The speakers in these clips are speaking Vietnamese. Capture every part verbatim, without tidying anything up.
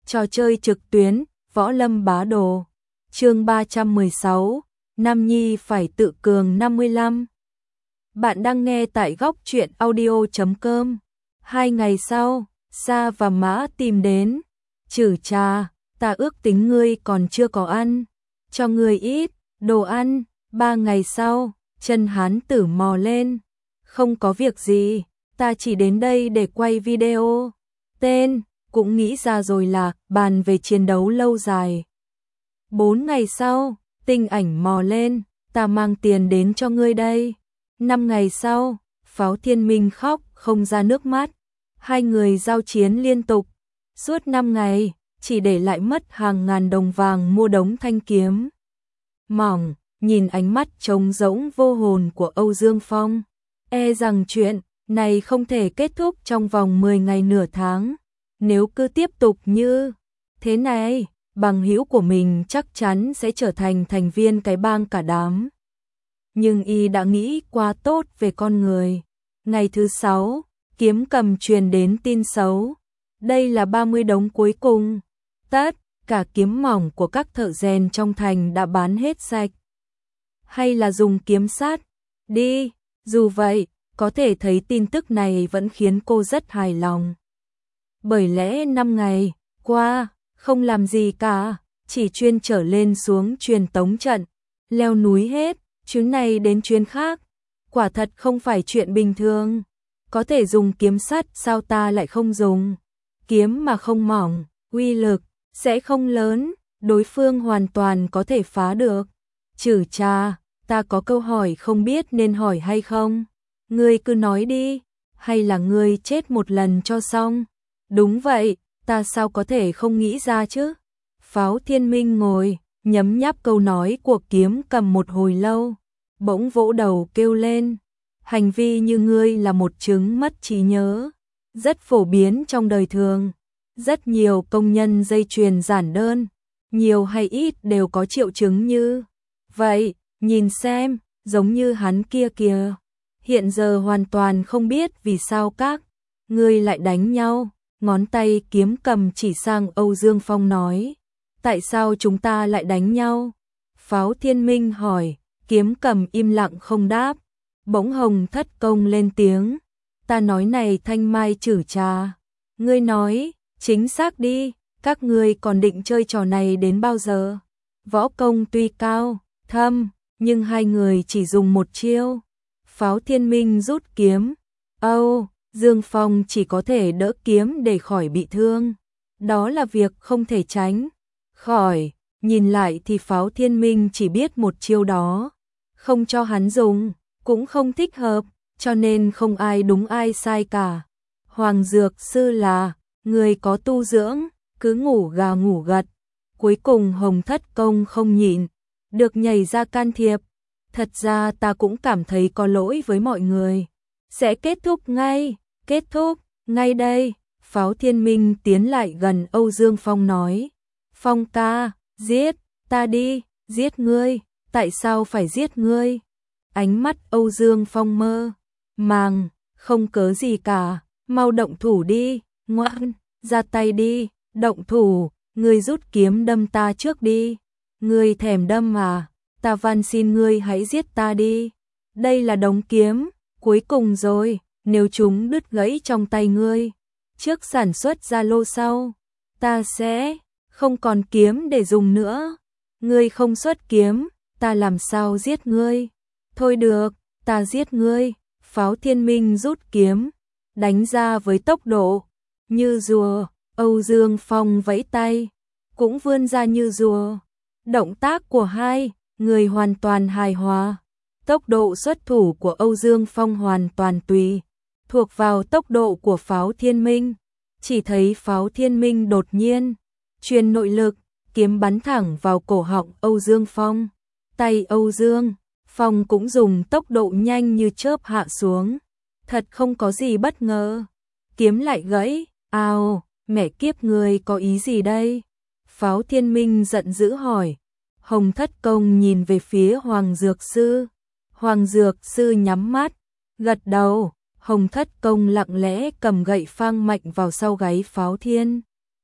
Trò chơi trực tuyến, Võ Lâm Bá Đồ. Chương ba trăm mười sáu, Nam Nhi phải tự cường năm mươi lăm. Bạn đang nghe tại góc truyện audio chấm com. Hai ngày sau, Sa và Mã tìm đến. Chử trà, ta ước tính ngươi còn chưa có ăn. Cho ngươi ít, đồ ăn. Ba ngày sau, chân hán tử mò lên. Không có việc gì, ta chỉ đến đây để quay video. Tên, cũng nghĩ ra rồi là bàn về chiến đấu lâu dài. Bốn ngày sau, Tinh Ảnh mò lên, ta mang tiền đến cho ngươi đây. Năm ngày sau, Pháo Thiên Minh khóc không ra nước mắt. Hai người giao chiến liên tục. Suốt năm ngày, chỉ để lại mất hàng ngàn đồng vàng mua đống thanh kiếm mỏng. Nhìn ánh mắt trống rỗng vô hồn của Âu Dương Phong, e rằng chuyện này không thể kết thúc trong vòng mười ngày nửa tháng. Nếu cứ tiếp tục như thế này, bằng hữu của mình chắc chắn sẽ trở thành thành viên cái bang cả đám. Nhưng y đã nghĩ quá tốt về con người. Ngày thứ sáu, Kiếm Cầm truyền đến tin xấu. Đây là ba mươi đống cuối cùng. Tất cả kiếm mỏng của các thợ rèn trong thành đã bán hết sạch. Hay là dùng kiếm sát đi. Dù vậy, có thể thấy tin tức này vẫn khiến cô rất hài lòng. Bởi lẽ năm ngày qua, không làm gì cả, chỉ chuyên trở lên xuống truyền tống trận, leo núi hết, chuyến này đến chuyến khác. Quả thật không phải chuyện bình thường. Có thể dùng kiếm sắt, sao ta lại không dùng? Kiếm mà không mỏng, uy lực sẽ không lớn, đối phương hoàn toàn có thể phá được. Chử trà, ta có câu hỏi không biết nên hỏi hay không? Ngươi cứ nói đi, hay là ngươi chết một lần cho xong? Đúng vậy, ta sao có thể không nghĩ ra chứ? Pháo Thiên Minh ngồi, nhấm nháp câu nói của Kiếm Cầm một hồi lâu, bỗng vỗ đầu kêu lên. Hành vi như ngươi là một chứng mất trí nhớ, rất phổ biến trong đời thường. Rất nhiều công nhân dây chuyền giản đơn, nhiều hay ít đều có triệu chứng như vậy. Nhìn xem, giống như hắn kia kìa. Hiện giờ hoàn toàn không biết vì sao các ngươi lại đánh nhau. Ngón tay Kiếm Cầm chỉ sang Âu Dương Phong nói. Tại sao chúng ta lại đánh nhau? Pháo Thiên Minh hỏi. Kiếm Cầm im lặng không đáp. Bỗng Hồng Thất Công lên tiếng. Ta nói này Thanh Mai Chử trà. Ngươi nói, chính xác đi, các ngươi còn định chơi trò này đến bao giờ? Võ công tuy cao, thâm, nhưng hai người chỉ dùng một chiêu. Pháo Thiên Minh rút kiếm. Âu Dương Phong chỉ có thể đỡ kiếm để khỏi bị thương. Đó là việc không thể tránh khỏi. Nhìn lại thì Pháo Thiên Minh chỉ biết một chiêu đó. Không cho hắn dùng, cũng không thích hợp, cho nên không ai đúng ai sai cả. Hoàng Dược Sư là người có tu dưỡng, cứ ngủ gà ngủ gật. Cuối cùng Hồng Thất Công không nhịn được nhảy ra can thiệp. Thật ra ta cũng cảm thấy có lỗi với mọi người. Sẽ kết thúc ngay, kết thúc, ngay đây. Pháo Thiên Minh tiến lại gần Âu Dương Phong nói. Phong ca, giết, ta đi, giết ngươi, tại sao phải giết ngươi? Ánh mắt Âu Dương Phong mơ màng, không cớ gì cả, mau động thủ đi, ngoan, ra tay đi, động thủ, ngươi rút kiếm đâm ta trước đi. Ngươi thèm đâm à? Ta van xin ngươi hãy giết ta đi. Đây là đống kiếm cuối cùng rồi, nếu chúng đứt gãy trong tay ngươi, trước sản xuất ra lô sau, ta sẽ không còn kiếm để dùng nữa. Ngươi không xuất kiếm, ta làm sao giết ngươi? Thôi được, ta giết ngươi. Pháo Thiên Minh rút kiếm, đánh ra với tốc độ như rùa. Âu Dương Phong vẫy tay, cũng vươn ra như rùa. Động tác của hai người hoàn toàn hài hòa. Tốc độ xuất thủ của Âu Dương Phong hoàn toàn tùy thuộc vào tốc độ của Pháo Thiên Minh. Chỉ thấy Pháo Thiên Minh đột nhiên truyền nội lực, kiếm bắn thẳng vào cổ họng Âu Dương Phong. Tay Âu Dương Phong cũng dùng tốc độ nhanh như chớp hạ xuống. Thật không có gì bất ngờ. Kiếm lại gãy. Ao, mẹ kiếp, người có ý gì đây? Pháo Thiên Minh giận dữ hỏi. Hồng Thất Công nhìn về phía Hoàng Dược Sư. Hoàng Dược Sư nhắm mắt, gật đầu. Hồng Thất Công lặng lẽ cầm gậy phang mạnh vào sau gáy Pháo Thiên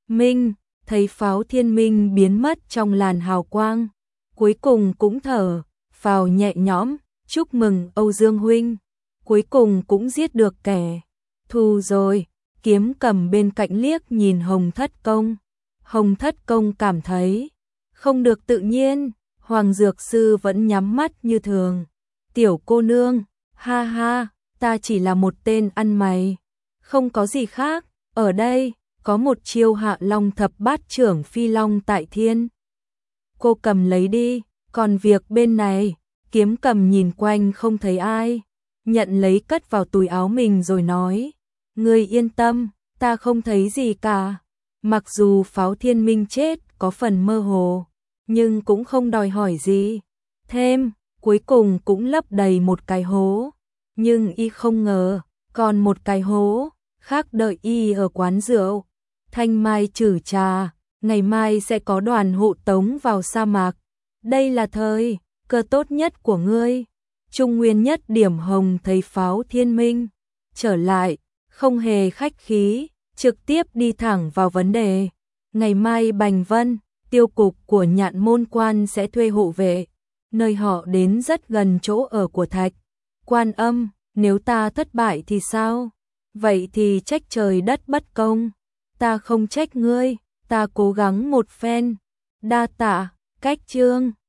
minh, thấy Pháo Thiên Minh biến mất trong làn hào quang, cuối cùng cũng thở phào nhẹ nhõm, chúc mừng Âu Dương huynh, cuối cùng cũng giết được kẻ thù rồi. Kiếm Cầm bên cạnh liếc nhìn Hồng Thất Công, Hồng Thất Công cảm thấy không được tự nhiên, Hoàng Dược Sư vẫn nhắm mắt như thường. Tiểu cô nương, ha ha, ta chỉ là một tên ăn mày, không có gì khác, ở đây có một chiêu Hạ Long thập bát trưởng phi long tại thiên. Cô cầm lấy đi, còn việc bên này, Kiếm Cầm nhìn quanh không thấy ai, nhận lấy cất vào túi áo mình rồi nói, ngươi yên tâm, ta không thấy gì cả. Mặc dù Pháo Thiên Minh chết có phần mơ hồ, nhưng cũng không đòi hỏi gì thêm, cuối cùng cũng lấp đầy một cái hố. Nhưng y không ngờ, còn một cái hố khác đợi y ở quán rượu Thanh Mai Trử Trà, ngày mai sẽ có đoàn hộ tống vào sa mạc. Đây là thời cơ tốt nhất của ngươi. Trung Nguyên Nhất Điểm Hồng thấy Pháo Thiên Minh trở lại, không hề khách khí, trực tiếp đi thẳng vào vấn đề. Ngày mai Bành Vân, tiêu cục của Nhạn Môn Quan sẽ thuê hộ vệ, nơi họ đến rất gần chỗ ở của Thạch Quan Âm, nếu ta thất bại thì sao? Vậy thì trách trời đất bất công. Ta không trách ngươi, ta cố gắng một phen. Đa tạ, Cách Chương.